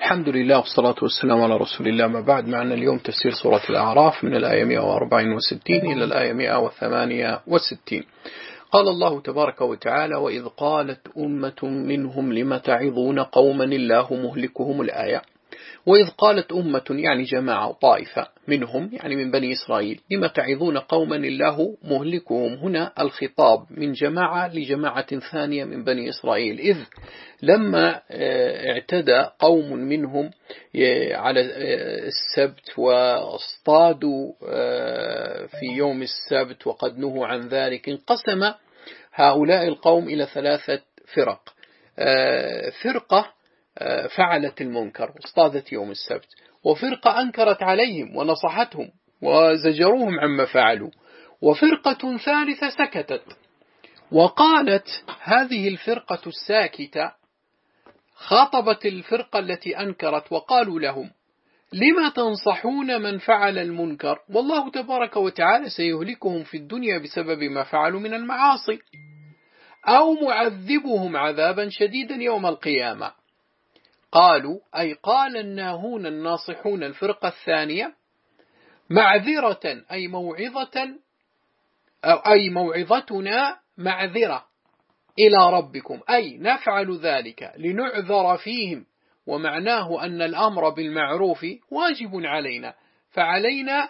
الحمد لله والصلاة والسلام على رسول الله. ما بعد، معنا اليوم تفسير سورة الأعراف من الآية 164 إلى الآية 168. قال الله تبارك وتعالى: وإذ قالت أمة منهم لم تعظون قوما الله مهلكهم. الآية. وإذ قالت أمة يعني جماعة طائفة منهم يعني من بني إسرائيل لم تعظون قوما الله مهلكهم. هنا الخطاب من جماعة لجماعة ثانية من بني إسرائيل، إذ لما اعتدى قوم منهم على السبت واصطادوا في يوم السبت وقد نهوا عن ذلك، انقسم هؤلاء القوم إلى 3 فرق. فرقة فعلت المنكر واصطادت يوم السبت، وفرقة أنكرت عليهم ونصحتهم وزجروهم عما فعلوا، وفرقة ثالثة سكتت. وقالت هذه الفرقة الساكتة خاطبت الفرقة التي أنكرت وقالوا لهم: لما تنصحون من فعل المنكر والله تبارك وتعالى سيهلكهم في الدنيا بسبب ما فعلوا من المعاصي، أو معذبهم عذابا شديدا يوم القيامة. قالوا أي قال الناهون الناصحون الفرقة الثانية: معذرة أي موعظتنا معذرة إلى ربكم، أي نفعل ذلك لنعذر فيهم، ومعناه أن الأمر بالمعروف واجب علينا، فعلينا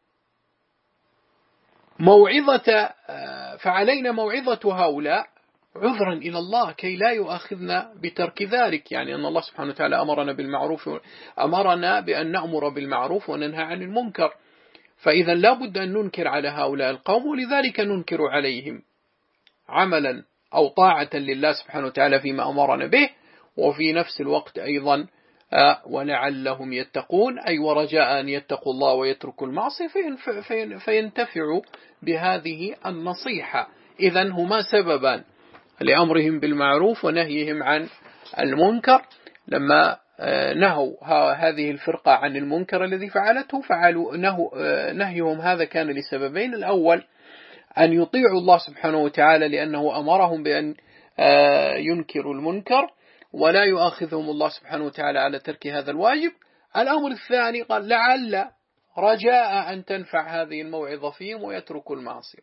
موعظة هؤلاء عذرا إلى الله كي لا يؤاخذنا بترك ذلك. يعني أن الله سبحانه وتعالى أمرنا بالمعروف، أمرنا بأن نأمر بالمعروف وننهى عن المنكر، فإذا لا بد أن ننكر على هؤلاء القوم، ولذلك ننكر عليهم عملا أو طاعة لله سبحانه وتعالى فيما أمرنا به، وفي نفس الوقت أيضا ولعلهم يتقون، أي ورجاء أن يتقوا الله ويتركوا المعصية فينتفعوا بهذه النصيحة. إذن هما سببان لأمرهم بالمعروف ونهيهم عن المنكر. لما نهوا هذه الفرقة عن المنكر الذي فعلته نهيهم هذا كان لسببين: الأول أن يطيعوا الله سبحانه وتعالى لأنه أمرهم بأن ينكروا المنكر ولا يؤاخذهم الله سبحانه وتعالى على ترك هذا الواجب. الأمر الثاني قال لعل رجاء أن تنفع هذه الموعظة فيهم ويتركوا المعصية.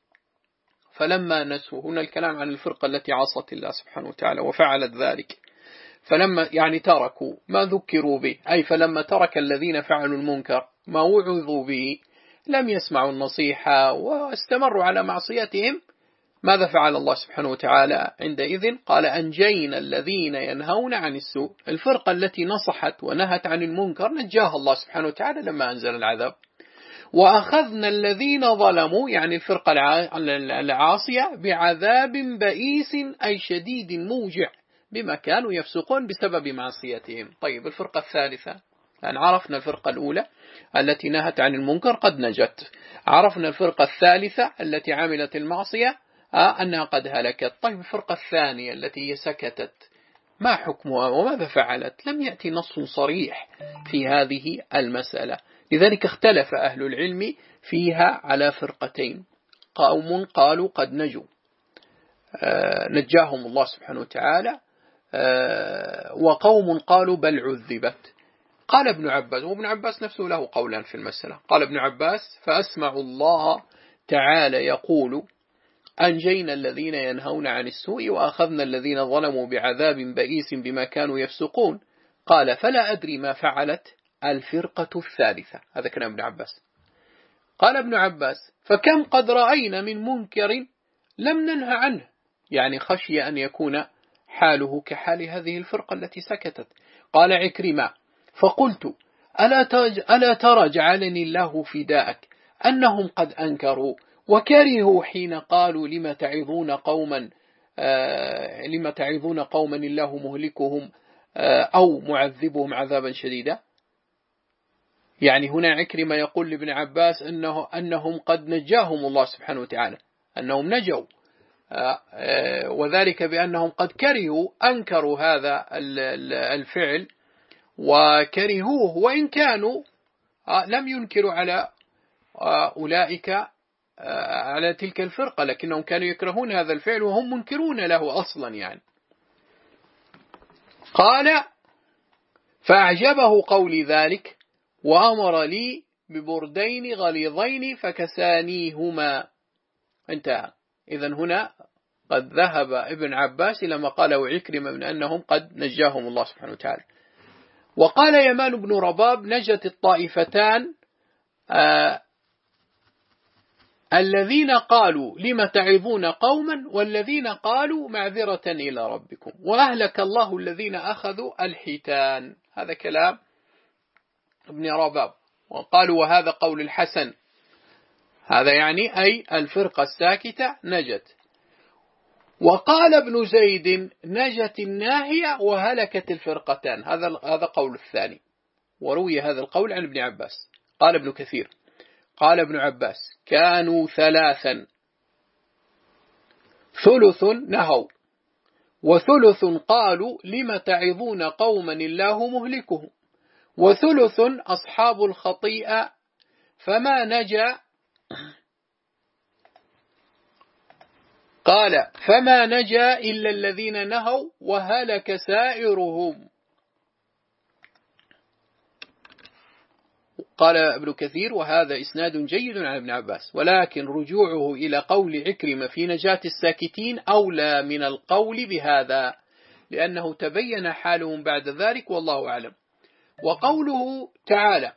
فلما نسوا، هنا الكلام عن الفرقة التي عصت الله سبحانه وتعالى وفعلت ذلك، فلما يعني تركوا ما ذكروا به، أي فلما ترك الذين فعلوا المنكر ما وعظوا به لم يسمعوا النصيحة واستمروا على معصيتهم، ماذا فعل الله سبحانه وتعالى عندئذ؟ قال: أنجينا الذين ينهون عن السوء. الفرقة التي نصحت ونهت عن المنكر نجاها الله سبحانه وتعالى لما أنزل العذاب. وأخذنا الذين ظلموا يعني الفرقة العاصية بعذاب بئيس أي شديد موجع بما كانوا يفسقون بسبب معصيتهم. طيب، الفرقة الثالثة، لأن عرفنا الفرقة الأولى التي نهت عن المنكر قد نجت، عرفنا الفرقة الثالثة التي عملت المعصية أنها قد هلكت. طيب، الفرقة الثانية التي سكتت ما حكمها وماذا فعلت؟ لم يأتي نص صريح في هذه المسألة، لذلك اختلف أهل العلم فيها على فرقتين: قوم قالوا قد نجوا نجاهم الله سبحانه وتعالى، وقوم قالوا بل عذبت. قال ابن عباس، وابن عباس نفسه له قولان في المسألة، قال ابن عباس: فأسمع الله تعالى يقول: أنجينا الذين ينهون عن السوء وأخذنا الذين ظلموا بعذاب بئيس بما كانوا يفسقون. قال: فلا أدري ما فعلت الفرقة الثالثة. هذا كلام ابن عباس. قال ابن عباس: فكم قد رأينا من منكر لم ننهى عنه، يعني خشي أن يكون حاله كحال هذه الفرقة التي سكتت. قال عكرمة: فقلت: ألا ترى جعلني الله فداءك أنهم قد أنكروا وكرهوا حين قالوا لما تعظون قوما الله مهلكهم أو معذبهم عذابا شديدا. يعني هنا عكرمة يقول لابن عباس أنهم قد نجاهم الله سبحانه وتعالى، أنهم نجوا، وذلك بأنهم قد أنكروا هذا الفعل وكرهوه، وإن كانوا لم ينكروا على أولئك على تلك الفرقة، لكنهم كانوا يكرهون هذا الفعل وهم منكرون له أصلا. يعني قال: فأعجبه قولي ذلك وأمر لي ببردين غليظين فكسانيهما. انتهى. إذن هنا قد ذهب ابن عباس إلى ما قاله عكرمة من أنهم قد نجاهم الله سبحانه وتعالى. وقال يمان بن رباب: نجت الطائفتان الذين قالوا لم تعظون قوما والذين قالوا معذرة إلى ربكم، وأهلك الله الذين أخذوا الحيتان. هذا كلام ابن رباب. وقالوا وهذا قول الحسن، هذا يعني أي الفرقة الساكتة نجت. وقال ابن زيد: نجت الناهية وهلكت الفرقتان. هذا قول الثاني، وروي هذا القول عن ابن عباس. قال ابن كثير: قال ابن عباس: كانوا ثلاثا، ثلث نهوا وثلث قالوا لم تعظون قوما الله مهلكهم، وثلث أصحاب الخطيئة فما نجا، قال فما نجا إلا الذين نهوا وهلك سائرهم. قال ابن كثير: وهذا إسناد جيد عن ابن عباس، ولكن رجوعه إلى قول عكرمة في نجاة الساكتين أولى من القول بهذا، لأنه تبين حالهم بعد ذلك، والله أعلم. وقوله تعالى: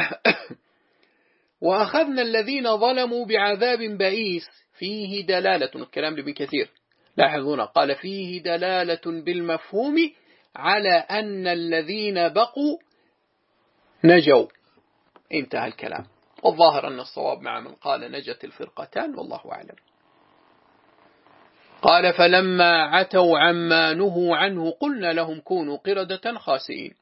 وأخذنا الذين ظلموا بعذاب بئيس، فيه دلالة، الكلام لابن كثير، لاحظون قال فيه دلالة بالمفهوم على أن الذين بقوا نجوا. انتهى الكلام. والظاهر أن الصواب مع من قال نجت الفرقتان، والله أعلم. قال: فلما عتوا عما نهوا عنه قلنا لهم كونوا قردة خاسئين.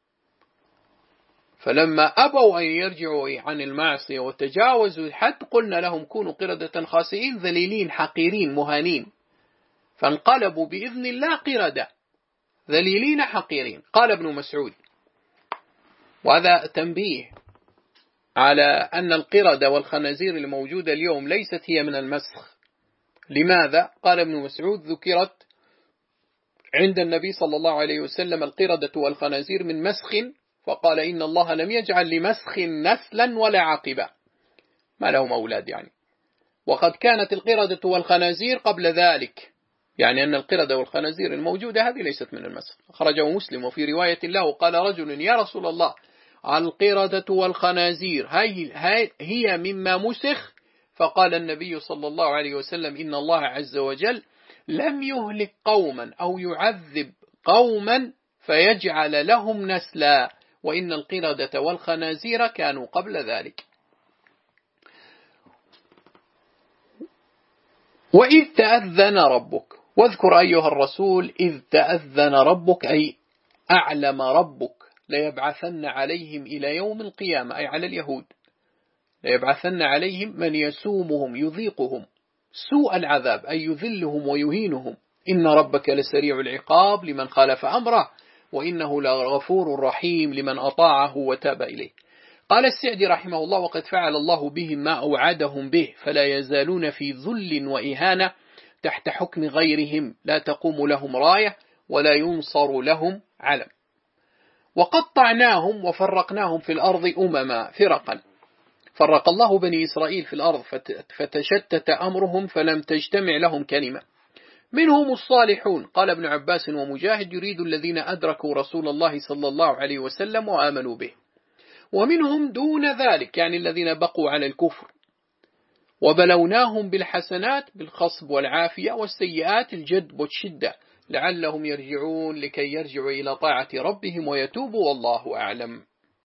فلما أبوا أن يرجعوا عن المعصية وتجاوزوا الحد قلنا لهم كونوا قردة خاسئين، ذليلين حقيرين مهانين، فانقلبوا بإذن الله قردة ذليلين حقيرين. قال ابن مسعود، وهذا تنبيه على أن القردة والخنازير الموجودة اليوم ليست هي من المسخ. لماذا؟ قال ابن مسعود: ذكرت عند النبي صلى الله عليه وسلم القردة والخنازير من مسخ، فقال: إن الله لم يجعل لمسخ نسلا ولا عاقبة، ما لهم أولاد يعني. وقد كانت القردة والخنازير قبل ذلك، يعني أن القردة والخنازير الموجودة هذه ليست من المسخ. أخرجه مسلم. وفي رواية له قال رجل: يا رسول الله، القردة والخنازير هي مما مسخ؟ فقال النبي صلى الله عليه وسلم: إن الله عز وجل لم يهلك قوما أو يعذب قوما فيجعل لهم نسلا، وإن القردة والخنازير كانوا قبل ذلك. وإذ تأذن ربك، واذكر أيها الرسول إذ تأذن ربك، أي أعلم ربك ليبعثن عليهم إلى يوم القيامة، أي على اليهود، ليبعثن عليهم من يسومهم يذيقهم سوء العذاب، أي يذلهم ويهينهم. إن ربك لسريع العقاب لمن خالف أمره، وإنه لغفور رحيم لمن أطاعه وتاب إليه. قال السعدي رحمه الله: وقد فعل الله بهم ما أوعدهم به، فلا يزالون في ذل وإهانة تحت حكم غيرهم، لا تقوم لهم راية ولا ينصر لهم علم. وقطعناهم وفرقناهم في الأرض أمما فرقا، فرق الله بني إسرائيل في الأرض فتشتت أمرهم فلم تجتمع لهم كلمة. منهم الصالحون، قال ابن عباس ومجاهد: يريد الذين أدركوا رسول الله صلى الله عليه وسلم وآمنوا به. ومنهم دون ذلك، يعني الذين بقوا على الكفر. وبلوناهم بالحسنات بالخصب والعافية، والسيئات الجدب والشدة، لعلهم يرجعون لكي يرجعوا إلى طاعة ربهم ويتوبوا، والله أعلم.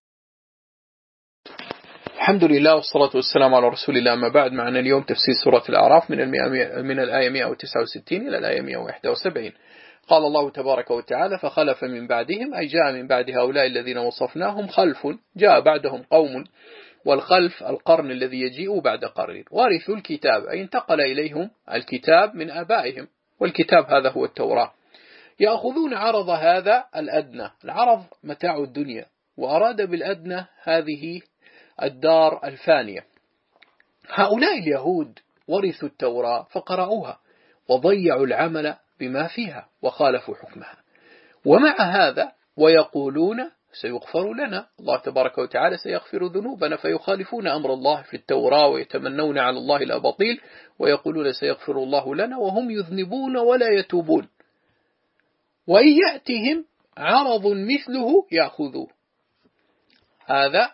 الحمد لله والصلاة والسلام على رسول الله. أما بعد، معنا اليوم تفسير سورة الأعراف من الآية 169 إلى الآية 171. قال الله تبارك وتعالى: فخلف من بعدهم، أي جاء من بعد هؤلاء الذين وصفناهم خلف، جاء بعدهم قوم، والخلف القرن الذي يجيء بعد قرن، وارثوا الكتاب، أي انتقل إليهم الكتاب من آبائهم، والكتاب هذا هو التوراة، يأخذون عرض هذا الأدنى. العرض متاع الدنيا، وأراد بالأدنى هذه الدار الفانية. هؤلاء اليهود ورثوا التوراة فقرأوها وضيعوا العمل بما فيها وخالفوا حكمها، ومع هذا ويقولون سيغفر لنا. الله تبارك وتعالى سيغفر ذنوبنا، فيخالفون أمر الله في التوراة ويتمنون على الله الأباطيل ويقولون سيغفر الله لنا وهم يذنبون ولا يتوبون. وإن يأتهم عرض مثله يأخذوه. هذا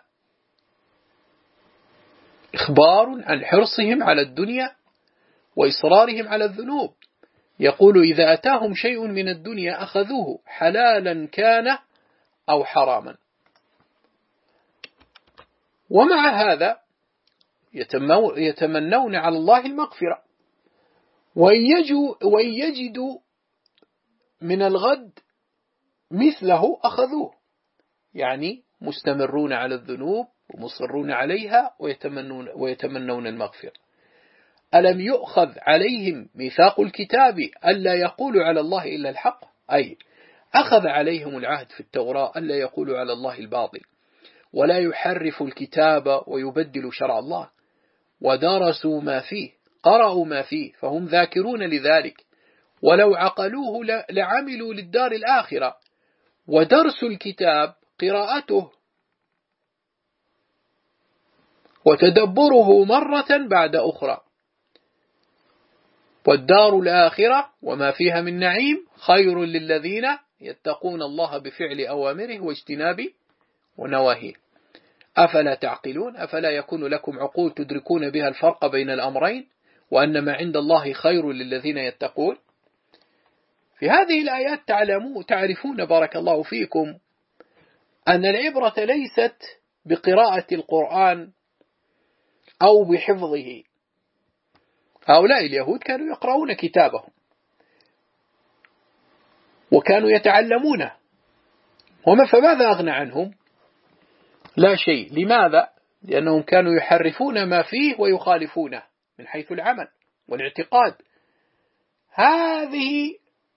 إخبار عن حرصهم على الدنيا وإصرارهم على الذنوب. يقول إذا أتاهم شيء من الدنيا أخذوه حلالا كان أو حراما. ومع هذا يتمنون على الله المغفرة، وإن يجدوا من الغد مثله أخذوه، يعني مستمرون على الذنوب ومصرون عليها ويتمنون المغفرة. ألم يؤخذ عليهم ميثاق الكتاب ألا يقولوا على الله إلا الحق؟ أي أخذ عليهم العهد في التوراة ألا يقولوا على الله الباطل، ولا يحرفوا الكتاب ويبدلوا شرع الله، ودرسوا ما فيه، قرأوا ما فيه، فهم ذاكرون لذلك، ولو عقلوه لعملوا للدار الآخرة. ودرس الكتاب قراءته وتدبره مرة بعد أخرى، والدار الآخرة وما فيها من نعيم خير للذين يتقون الله بفعل أوامره واجتناب ونواهيه. أفلا تعقلون؟ أفلا يكون لكم عقول تدركون بها الفرق بين الأمرين، وأن ما عند الله خير للذين يتقون؟ في هذه الآيات تعرفون بارك الله فيكم أن العبرة ليست بقراءة القرآن أو بحفظه. هؤلاء اليهود كانوا يقرؤون كتابهم وكانوا يتعلمونه، فماذا أغنى عنهم؟ لا شيء. لماذا؟ لأنهم كانوا يحرفون ما فيه ويخالفونه من حيث العمل والاعتقاد. هذه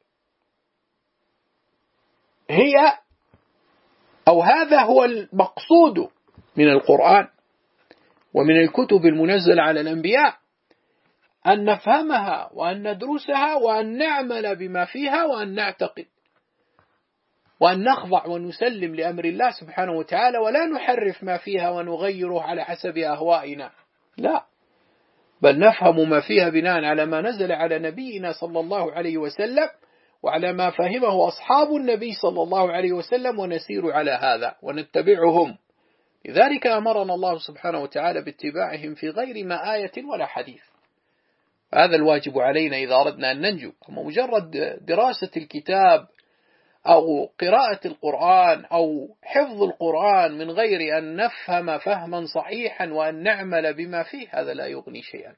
هي أو هذا هو المقصود من القرآن ومن الكتب المنزلة على الأنبياء، أن نفهمها وأن ندرسها وأن نعمل بما فيها وأن نعتقد وأن نخضع ونسلم لأمر الله سبحانه وتعالى، ولا نحرف ما فيها ونغيره على حسب أهوائنا، لا، بل نفهم ما فيها بناء على ما نزل على نبينا صلى الله عليه وسلم وعلى ما فهمه أصحاب النبي صلى الله عليه وسلم، ونسير على هذا ونتبعهم. لذلك أمرنا الله سبحانه وتعالى باتباعهم في غير ما آية ولا حديث. هذا الواجب علينا إذا أردنا أن ننجو. أما مجرد دراسة الكتاب أو قراءة القرآن أو حفظ القرآن من غير أن نفهم فهما صحيحا وأن نعمل بما فيه، هذا لا يغني شيئا.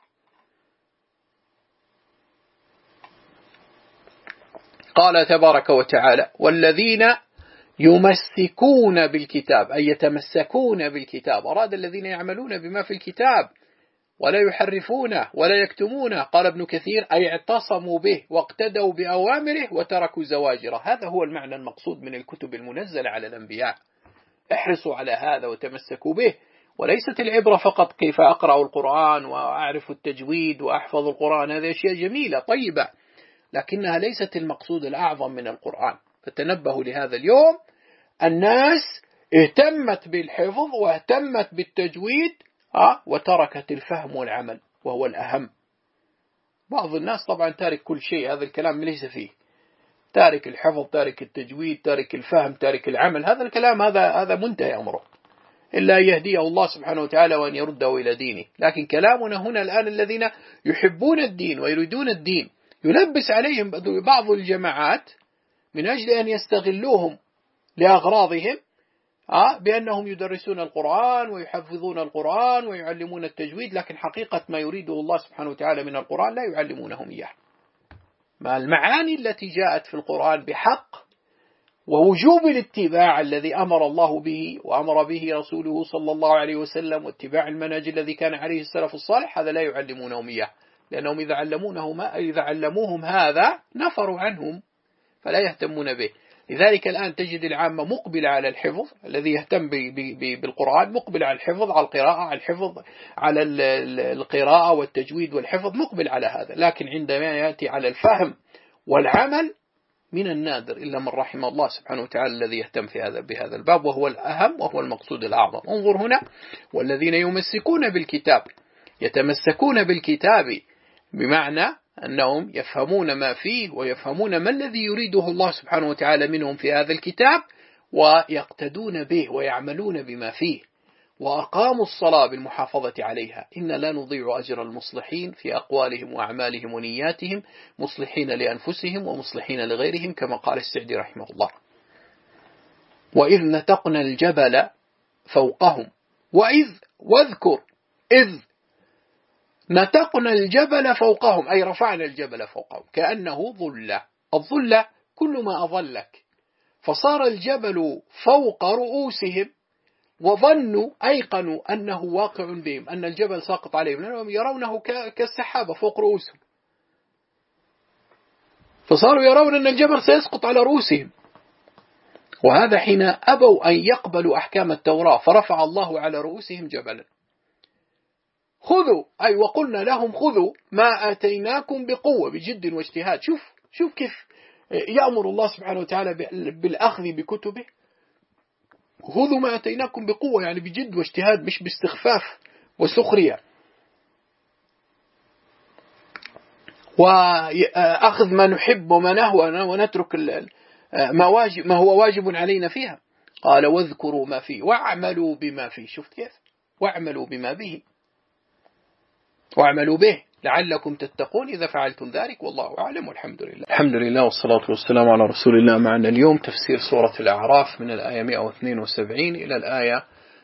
قال تبارك وتعالى والذين يمسكون بالكتاب، أي يتمسكون بالكتاب، أراد الذين يعملون بما في الكتاب ولا يحرفونه ولا يكتمونه. قال ابن كثير أي اعتصموا به واقتدوا بأوامره وتركوا زواجره. هذا هو المعنى المقصود من الكتب المنزلة على الأنبياء. احرصوا على هذا وتمسكوا به، وليست العبرة فقط كيف أقرأ القرآن وأعرف التجويد وأحفظ القرآن، هذه أشياء جميلة طيبة، لكنها ليست المقصود الأعظم من القرآن. فتنبهوا لهذا اليوم. الناس اهتمت بالحفظ واهتمت بالتجويد وتركت الفهم والعمل وهو الأهم. بعض الناس طبعا تارك كل شيء، هذا الكلام ليس فيه، تارك الحفظ، تارك التجويد، تارك الفهم، تارك العمل. هذا الكلام هذا منتهي أمره، إلا يهديه الله سبحانه وتعالى وأن يرده إلى دينه. لكن كلامنا هنا الآن الذين يحبون الدين ويريدون الدين، يلبس عليهم بعض الجماعات من أجل أن يستغلوهم لأغراضهم بأنهم يدرسون القرآن ويحفظون القرآن ويعلمون التجويد، لكن حقيقة ما يريده الله سبحانه وتعالى من القرآن لا يعلمونهم إياه. مع المعاني التي جاءت في القرآن بحق ووجوب الاتباع الذي أمر الله به وأمر به رسوله صلى الله عليه وسلم، واتباع المنهج الذي كان عليه السلف الصالح، هذا لا يعلمونهم إياه، لأنهم إذا علموهم هذا نفروا عنهم فلا يهتمون به. لذلك الآن تجد العامة مقبلة على الحفظ، الذي يهتم بالقرآن مقبل على الحفظ، على القراءة، على الحفظ، على القراءة والتجويد والحفظ، مقبل على هذا. لكن عندما يأتي على الفهم والعمل من النادر إلا من رحم الله سبحانه وتعالى الذي يهتم بهذا الباب، وهو الأهم وهو المقصود الأعظم. انظر هنا: والذين يمسكون بالكتاب، يتمسكون بالكتاب بمعنى أنهم يفهمون ما فيه ويفهمون ما الذي يريده الله سبحانه وتعالى منهم في هذا الكتاب، ويقتدون به ويعملون بما فيه، وأقاموا الصلاة بالمحافظة عليها. إن لا نضيع أجر المصلحين في أقوالهم وأعمالهم ونياتهم، مصلحين لأنفسهم ومصلحين لغيرهم، كما قال السعدي رحمه الله. وإذ نتقنا الجبل فوقهم، واذكر إذ نتقنا الجبل فوقهم، أي رفعنا الجبل فوقهم كأنه ظلة. الظلة كل ما أظلك، فصار الجبل فوق رؤوسهم، وظنوا أيقنوا أنه واقع بهم، أن الجبل ساقط عليهم، لأنهم يرونه كالسحابة فوق رؤوسهم، فصاروا يرون أن الجبل سيسقط على رؤوسهم. وهذا حين أبوا أن يقبلوا أحكام التوراة، فرفع الله على رؤوسهم جبلا. خذوا، أي وقلنا لهم خذوا ما آتيناكم بقوة، بجد واجتهاد. شوف كيف يأمر الله سبحانه وتعالى بالأخذ بكتبه. خذوا ما آتيناكم بقوة، يعني بجد واجتهاد، مش باستخفاف وسخرية. وأخذ ما نحب وما نهوى، ونترك ما هو واجب علينا فيها. قال واذكروا ما فيه واعملوا بما فيه. شفت كيف؟ واعملوا بما به، واعملوا به لعلكم تتقون إذا فعلتم ذلك، والله أعلم، والحمد لله. الحمد لله والصلاة والسلام على رسول الله. معنا اليوم تفسير سورة الأعراف من الآية 172 إلى الآية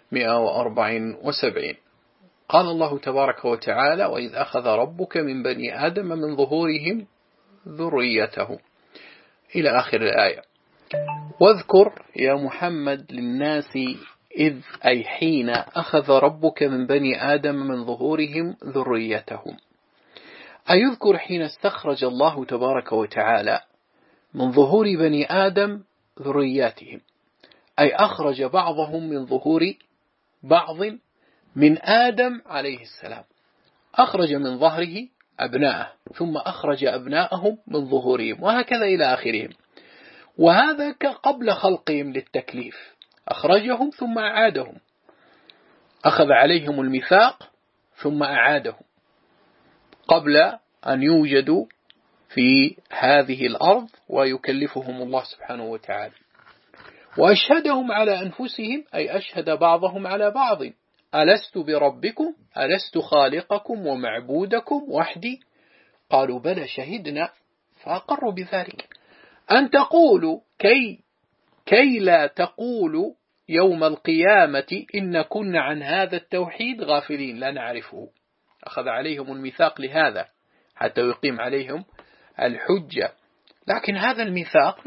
174. قال الله تبارك وتعالى: وإذ أخذ ربك من بني آدم من ظهورهم ذريته، إلى آخر الآية. واذكر يا محمد للناس إذ، أي حين أخذ ربك من بني آدم من ظهورهم ذريتهم، أي يذكر حين استخرج الله تبارك وتعالى من ظهور بني آدم ذرياتهم، أي أخرج بعضهم من ظهور بعض من آدم عليه السلام، أخرج من ظهره أبناءه، ثم أخرج أبناءهم من ظهورهم، وهكذا إلى آخرهم. وهذا قبل خلقهم للتكليف، أخرجهم ثم أعادهم، أخذ عليهم الميثاق ثم أعادهم قبل أن يوجدوا في هذه الأرض ويكلفهم الله سبحانه وتعالى. وأشهدهم على أنفسهم، أي أشهد بعضهم على بعض: ألست بربكم، ألست خالقكم ومعبودكم وحدي؟ قالوا بلى شهدنا، فأقروا بذلك. أن تقولوا كي لا تقولوا يوم القيامة إن كنا عن هذا التوحيد غافلين لا نعرفه. أخذ عليهم الميثاق لهذا، حتى يقيم عليهم الحجة، لكن هذا الميثاق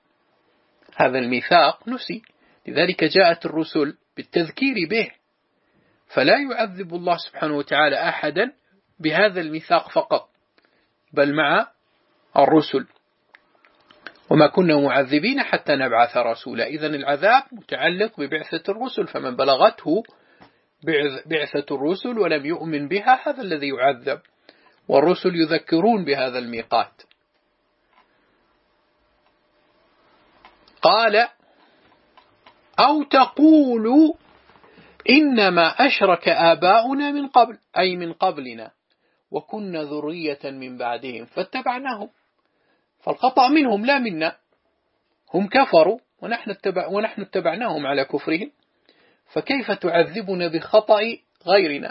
نسي، لذلك جاءت الرسل بالتذكير به. فلا يعذب الله سبحانه وتعالى أحدا بهذا الميثاق فقط، بل مع الرسل: وما كنا معذبين حتى نبعث رسولا. إذن العذاب متعلق ببعثة الرسل، فمن بلغته بعثة الرسل ولم يؤمن بها هذا الذي يعذب، والرسل يذكرون بهذا الميقات. قال: أو تقولوا إنما أشرك آباؤنا من قبل، أي من قبلنا، وكنا ذرية من بعدهم فاتبعناهم. فالخطأ منهم لا منا، هم كفروا ونحن اتبعناهم على كفرهم، فكيف تعذبنا بخطأ غيرنا؟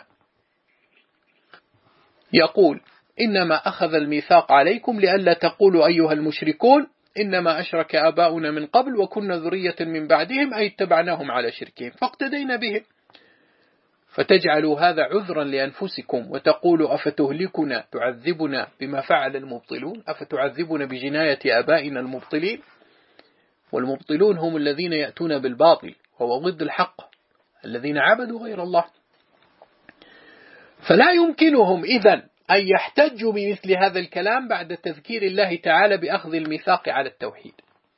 يقول: إنما أخذ الميثاق عليكم لئلا تقولوا أيها المشركون إنما أشرك آباؤنا من قبل وكنا ذرية من بعدهم، أي اتبعناهم على شركهم فاقتدينا بهم. فتجعلوا هذا عذرا لأنفسكم وتقولوا أفتهلكنا، تعذبنا بما فعل المبطلون، أفتعذبنا بجناية آبائنا المبطلين. والمبطلون هم الذين يأتون بالباطل وهو ضد الحق، الذين عبدوا غير الله. فلا يمكنهم إذن أن يحتجوا بمثل هذا الكلام بعد تذكير الله تعالى بأخذ الميثاق على التوحيد.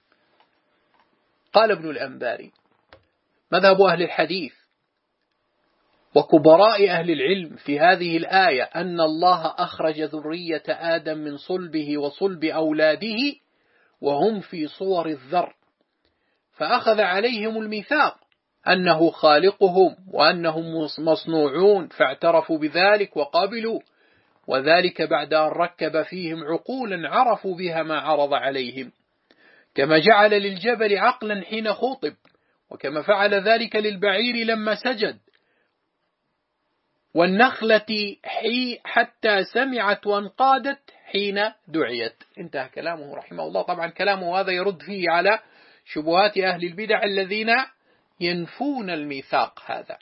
قال ابن الأنباري: مذهب أهل الحديث وكبراء أهل العلم في هذه الآية أن الله أخرج ذرية آدم من صلبه وصلب أولاده وهم في صور الذر، فأخذ عليهم الميثاق أنه خالقهم وأنهم مصنوعون، فاعترفوا بذلك وقابلوا، وذلك بعد أن ركب فيهم عقولا عرفوا بها ما عرض عليهم، كما جعل للجبل عقلا حين خطب، وكما فعل ذلك للبعير لما سجد، والنخلة حتى سمعت وانقادت حين دعيت. انتهى كلامه رحمه الله. طبعا كلامه هذا يرد فيه على شبهات أهل البدع الذين ينفون الميثاق هذا،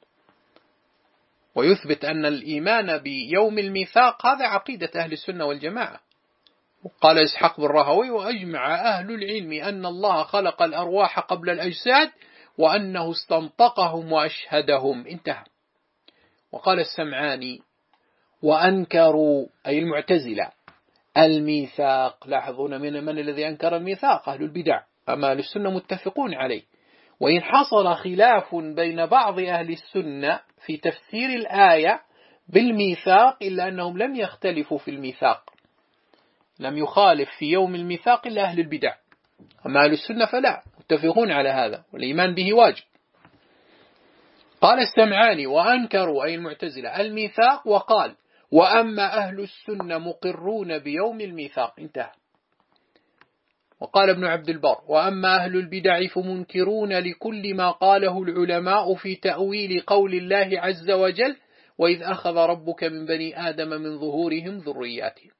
ويثبت أن الإيمان بيوم الميثاق هذا عقيدة أهل السنة والجماعة. قال إسحاق بن راهويه: وأجمع أهل العلم أن الله خلق الأرواح قبل الأجساد وأنه استنطقهم وأشهدهم. انتهى. وقال السمعاني: وأنكروا أي المعتزلة الميثاق. لاحظون من الذي أنكر الميثاق؟ أهل البدع. أما أهل السنة متفقون عليه، وإن حصل خلاف بين بعض أهل السنة في تفسير الآية بالميثاق إلا أنهم لم يختلفوا في الميثاق، لم يخالف في يوم الميثاق إلا أهل البدع. أما أهل السنة فلا، متفقون على هذا والإيمان به واجب. قال السمعاني: وأنكروا أي المعتزلة الميثاق، وقال: وأما أهل السنة مقرون بيوم الميثاق. انتهى. وقال ابن عبد البر: وأما أهل البدع فمنكرون لكل ما قاله العلماء في تأويل قول الله عز وجل: وإذ أخذ ربك من بني آدم من ظهورهم ذرياتهم.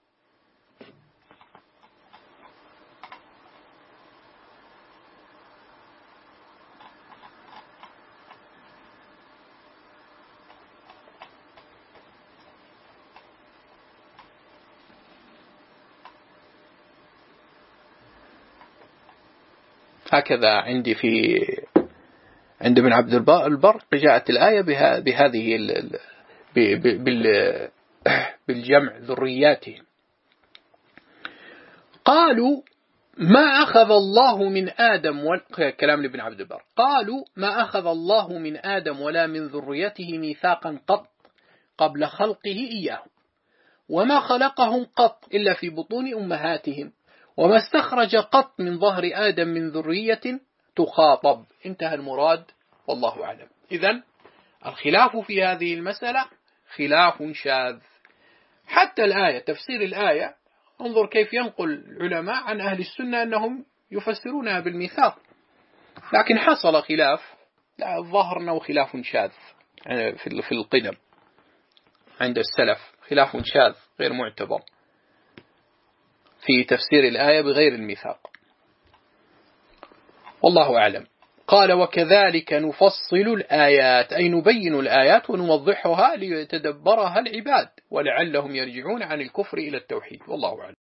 هكذا عندي عند ابن عبد البر جاءت الآية بهذه بالجمع ذرياتهم. قالوا: ما أخذ الله من آدم كلام لابن عبد البر. قالوا: ما أخذ الله من آدم ولا من ذريته ميثاقا قط قبل خلقه إياه، وما خلقهم قط إلا في بطون أمهاتهم، وما استخرج قط من ظهر آدم من ذرية تخاطب. انتهى المراد، والله أعلم. إذن الخلاف في هذه المسألة خلاف شاذ. حتى الآية، تفسير الآية، انظر كيف ينقل العلماء عن أهل السنة أنهم يفسرونها بالميثاق، لكن حصل خلاف، الظاهر أنه خلاف شاذ في القدم عند السلف، خلاف شاذ غير معتبر في تفسير الآية بغير الميثاق، والله أعلم. قال: وكذلك نفصل الآيات أي نبين الآيات ونوضحها ليتدبرها العباد ولعلهم يرجعون عن الكفر إلى التوحيد، والله أعلم.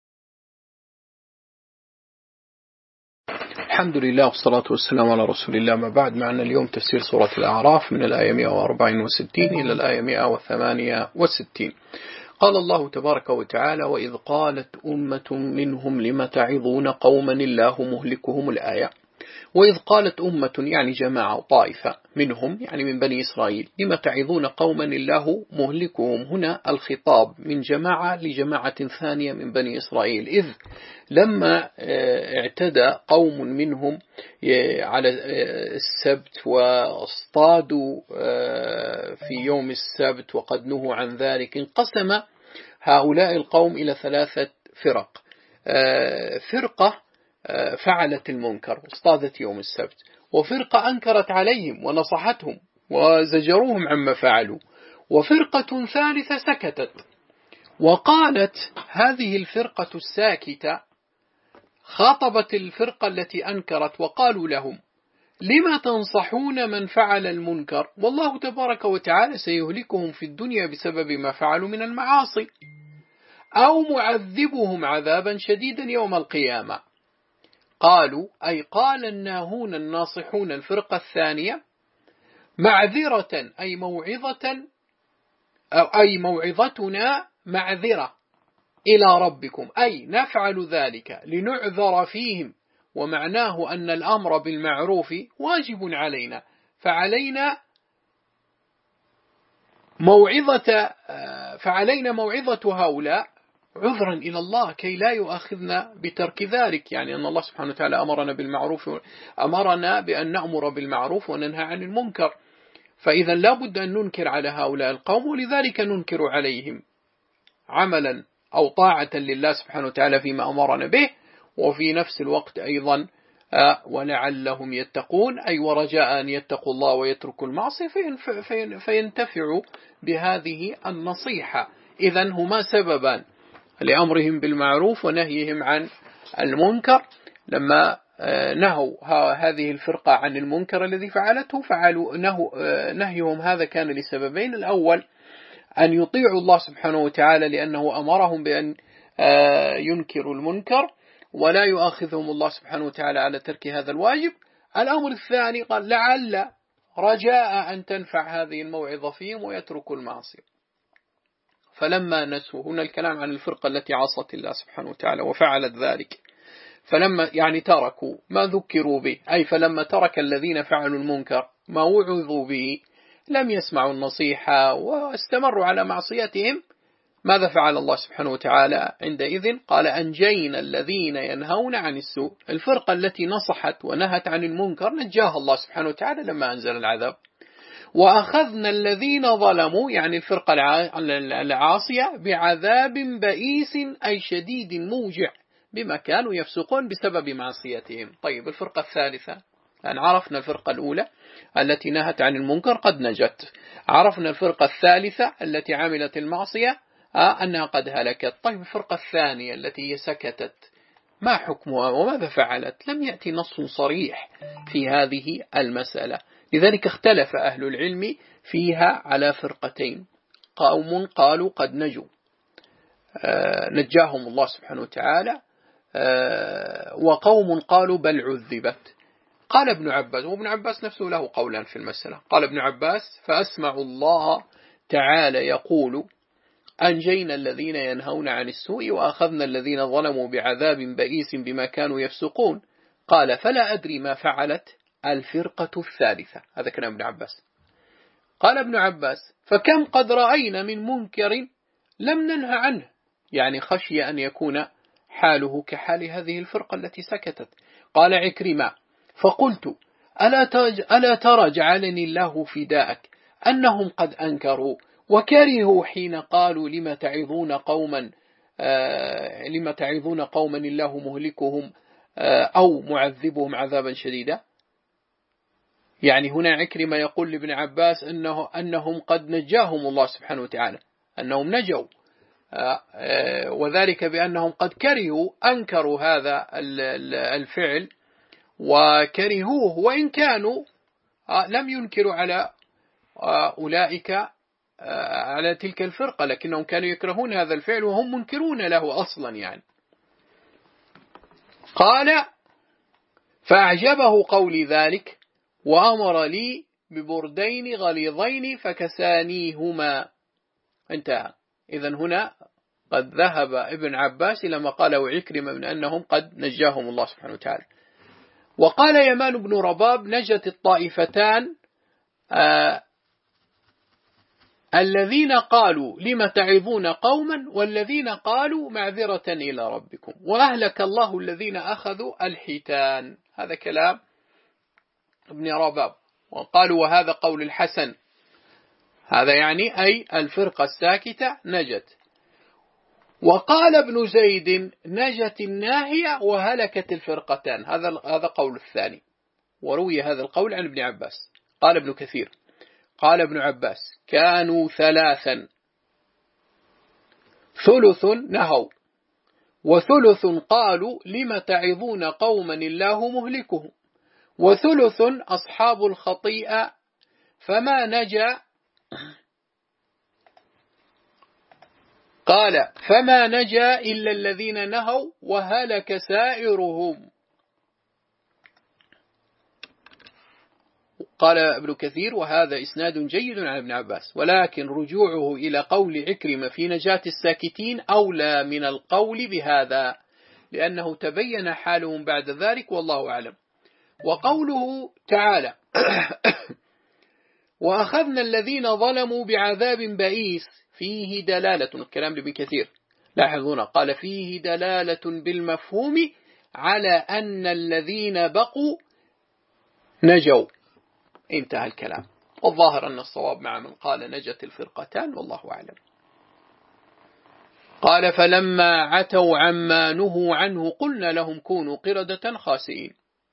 الحمد لله والصلاة والسلام على رسول الله، ما بعد. معنا اليوم تفسير سورة الأعراف من الآية 164 إلى الآية 168. قال الله تبارك وتعالى: وإذ قالت أمة منهم لم تعظون قوما الله مهلكهم. الآية. وإذ قالت أمة يعني جماعة طائفة منهم يعني من بني إسرائيل لم تعظون قوما الله مهلكهم. هنا الخطاب من جماعة لجماعة ثانية من بني إسرائيل، إذ لما اعتدى قوم منهم على السبت واصطادوا في يوم السبت وقد نهوا عن ذلك، انقسم هؤلاء القوم إلى 3 فرق. فرقة فعلت المنكر واصطادت يوم السبت، وفرقة أنكرت عليهم ونصحتهم وزجروهم عما فعلوا، وفرقة ثالثة سكتت. وقالت هذه الفرقة الساكتة خاطبت الفرقة التي أنكرت وقالوا لهم: لما تنصحون من فعل المنكر والله تبارك وتعالى سيهلكهم في الدنيا بسبب ما فعلوا من المعاصي، أو معذبهم عذابا شديدا يوم القيامة. قالوا أي قال الناهون الناصحون الفرقة الثانية: معذرة أي موعظة، أي موعظتنا معذرة إلى ربكم، أي نفعل ذلك لنعذر فيهم، ومعناه أن الأمر بالمعروف واجب علينا، فعلينا موعظة هؤلاء عذرا إلى الله كي لا يؤاخذنا بترك ذلك، يعني أن الله سبحانه وتعالى أمرنا بالمعروف، أمرنا بأن نأمر بالمعروف وننهى عن المنكر، فإذا لا بد أن ننكر على هؤلاء القوم، ولذلك ننكر عليهم عملا أو طاعة لله سبحانه وتعالى فيما أمرنا به، وفي نفس الوقت أيضا ولعلهم يتقون، أي ورجاء أن يتقوا الله ويتركوا المعصية فينتفعوا بهذه النصيحة. إذن هما سببان لأمرهم بالمعروف ونهيهم عن المنكر. لما نهوا هذه الفرقة عن المنكر الذي فعلته نهيهم هذا كان لسببين: الأول أن يطيعوا الله سبحانه وتعالى لأنه أمرهم بأن ينكروا المنكر ولا يؤاخذهم الله سبحانه وتعالى على ترك هذا الواجب. الأمر الثاني قال لعل رجاء أن تنفع هذه الموعظة فيهم ويتركوا المعصية. فلما نسوا، هنا الكلام عن الفرقة التي عصت الله سبحانه وتعالى وفعلت ذلك، فلما يعني تركوا ما ذكروا به، أي فلما ترك الذين فعلوا المنكر ما وعظوا به لم يسمعوا النصيحة واستمروا على معصيتهم، ماذا فعل الله سبحانه وتعالى عندئذ؟ قال أنجينا الذين ينهون عن السوء. الفرقة التي نصحت ونهت عن المنكر نجاها الله سبحانه وتعالى لما أنزل العذاب. وأخذنا الذين ظلموا، يعني الفرقة العاصية، بعذاب بئيس أي شديد موجع بما كانوا يفسقون بسبب معصيتهم. طيب الفرقة الثالثة، أن عرفنا الفرقة الأولى التي نهت عن المنكر قد نجت، عرفنا الفرقة الثالثة التي عملت المعصية أنها قد هلكت. طيب الفرقة الثانية التي سكتت ما حكمها وماذا فعلت؟ لم يأتي نص صريح في هذه المسألة، لذلك اختلف أهل العلم فيها على فرقتين: قوم قالوا قد نجوا نجاهم الله سبحانه وتعالى، وقوم قالوا بل عذبت. قال ابن عباس، وابن عباس نفسه له قولان في المسألة، قال ابن عباس: فأسمع الله تعالى يقول أنجينا الذين ينهون عن السوء وأخذنا الذين ظلموا بعذاب بئيس بما كانوا يفسقون. قال: فلا أدري ما فعلت الفرقة الثالثة. هذا كلام ابن عباس. قال ابن عباس: فكم قد رأينا من منكر لم ننهى عنه، يعني خشي أن يكون حاله كحال هذه الفرقة التي سكتت. قال عكرمة: فقلت: ألا ترى جعلني الله فداءك أنهم قد أنكروا وكرهوا حين قالوا لما تعظون قوما الله مهلكهم أو معذبهم عذابا شديدا. يعني هنا عكرمة يقول لابن عباس أنهم قد نجاهم الله سبحانه وتعالى، أنهم نجوا، وذلك بأنهم قد أنكروا هذا الفعل وكرهوه، وإن كانوا لم ينكروا على أولئك على تلك الفرقة، لكنهم كانوا يكرهون هذا الفعل وهم منكرون له أصلا. يعني قال: فأعجبه قولي ذلك وأمر لي ببردين غليظين فكسانيهما. انتهى. إذن هنا قد ذهب ابن عباس إلى ما قاله عكرمة من أنهم قد نجاهم الله سبحانه وتعالى. وقال يمان بن رباب: نجت الطائفتان الذين قالوا لم تعظون قوما والذين قالوا معذرة إلى ربكم، وأهلك الله الذين أخذوا الحيتان. هذا كلام ابن رباب. وقالوا وهذا قول الحسن، هذا يعني أي الفرقة الساكتة نجت. وقال ابن زيد: نجت الناهية وهلكت الفرقتان. هذا قول الثاني، وروي هذا القول عن ابن عباس. قال ابن كثير: قال ابن عباس: كانوا ثلاثا: ثلث نهوا وثلث قالوا لم تعظون قوما الله مهلكهم وثلث أصحاب الخطيئة فما نجا. قال: فما نجا إلا الذين نهوا وهلك سائرهم. قال ابن كثير: وهذا إسناد جيد عن ابن عباس، ولكن رجوعه إلى قول عكرمة في نجاة الساكتين أولى من القول بهذا، لأنه تبين حالهم بعد ذلك، والله أعلم. وقوله تعالى: وأخذنا الذين ظلموا بعذاب بئيس، فيه دلالة، الكلام لابن كثير، لاحظونا قال فيه دلالة بالمفهوم على أن الذين بقوا نجوا، انتهى الكلام. والظاهر أن الصواب مع من قال نجت الفرقتان، والله أعلم. قال فلما عتوا عما نهوا عنه قلنا لهم كونوا قردة خاسئين.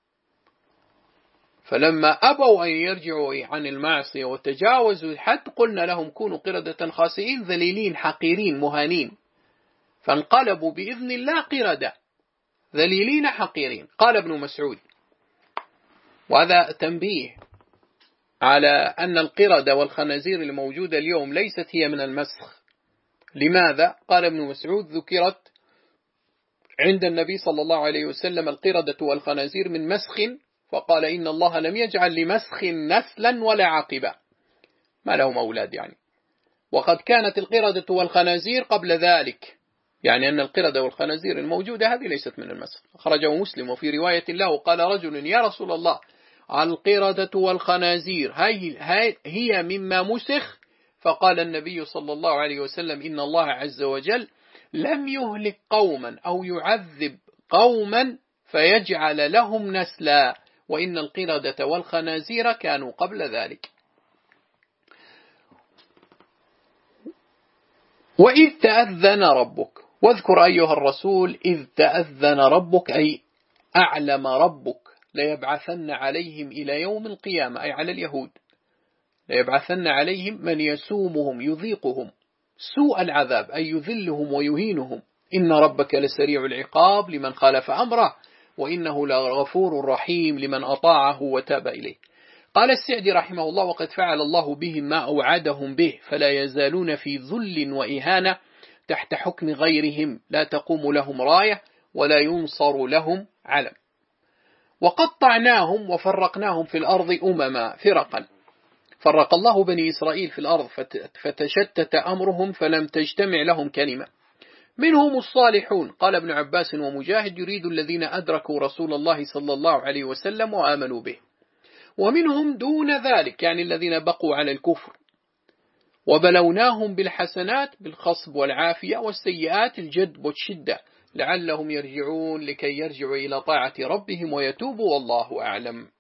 فلما أبوا أن يرجعوا عن المعصية وتجاوزوا الحد قلنا لهم كونوا قردة خاسئين، ذليلين حقيرين مهانين، فانقلبوا بإذن الله قردة ذليلين حقيرين. قال ابن مسعود، وهذا تنبيه على أن القردة والخنازير الموجودة اليوم ليست هي من المسخ. لماذا؟ قال ابن مسعود ذكرت عند النبي صلى الله عليه وسلم القردة والخنازير من مسخ، فقال إن الله لم يجعل لمسخ نسلا ولا عاقبة، ما لهم أولاد يعني. وقد كانت القردة والخنازير قبل ذلك، يعني أن القردة والخنازير الموجودة هذه ليست من المسخ. أخرجه مسلم وفي رواية له قال رجل يا رسول الله القردة والخنازير هي مما مسخ؟ فقال النبي صلى الله عليه وسلم إن الله عز وجل لم يهلك قوما أو يعذب قوما فيجعل لهم نسلا، وإن القردة والخنازير كانوا قبل ذلك. وإذ تأذن ربك، واذكر أيها الرسول إذ تأذن ربك، أي أعلم ربك ليبعثن عليهم إلى يوم القيامة، أي على اليهود، ليبعثن عليهم من يسومهم يذيقهم سوء العذاب، أي يذلهم ويهينهم. إن ربك لسريع العقاب لمن خالف أمره، وإنه لغفور رحيم لمن أطاعه وتاب إليه. قال السعدي رحمه الله وقد فعل الله بهم ما أوعدهم به، فلا يزالون في ذل وإهانة تحت حكم غيرهم، لا تقوم لهم راية ولا ينصر لهم علم. وقطعناهم وفرقناهم في الأرض أمما فرقا، فرق الله بني إسرائيل في الأرض فتشتت أمرهم فلم تجتمع لهم كلمة. منهم الصالحون، قال ابن عباس ومجاهد يريد الذين أدركوا رسول الله صلى الله عليه وسلم وآمنوا به، ومنهم دون ذلك يعني الذين بقوا على الكفر. وبلوناهم بالحسنات بالخصب والعافية، والسيئات الجدب والشدة لعلهم يرجعون لكي يرجعوا إلى طاعة ربهم ويتوبوا، والله أعلم.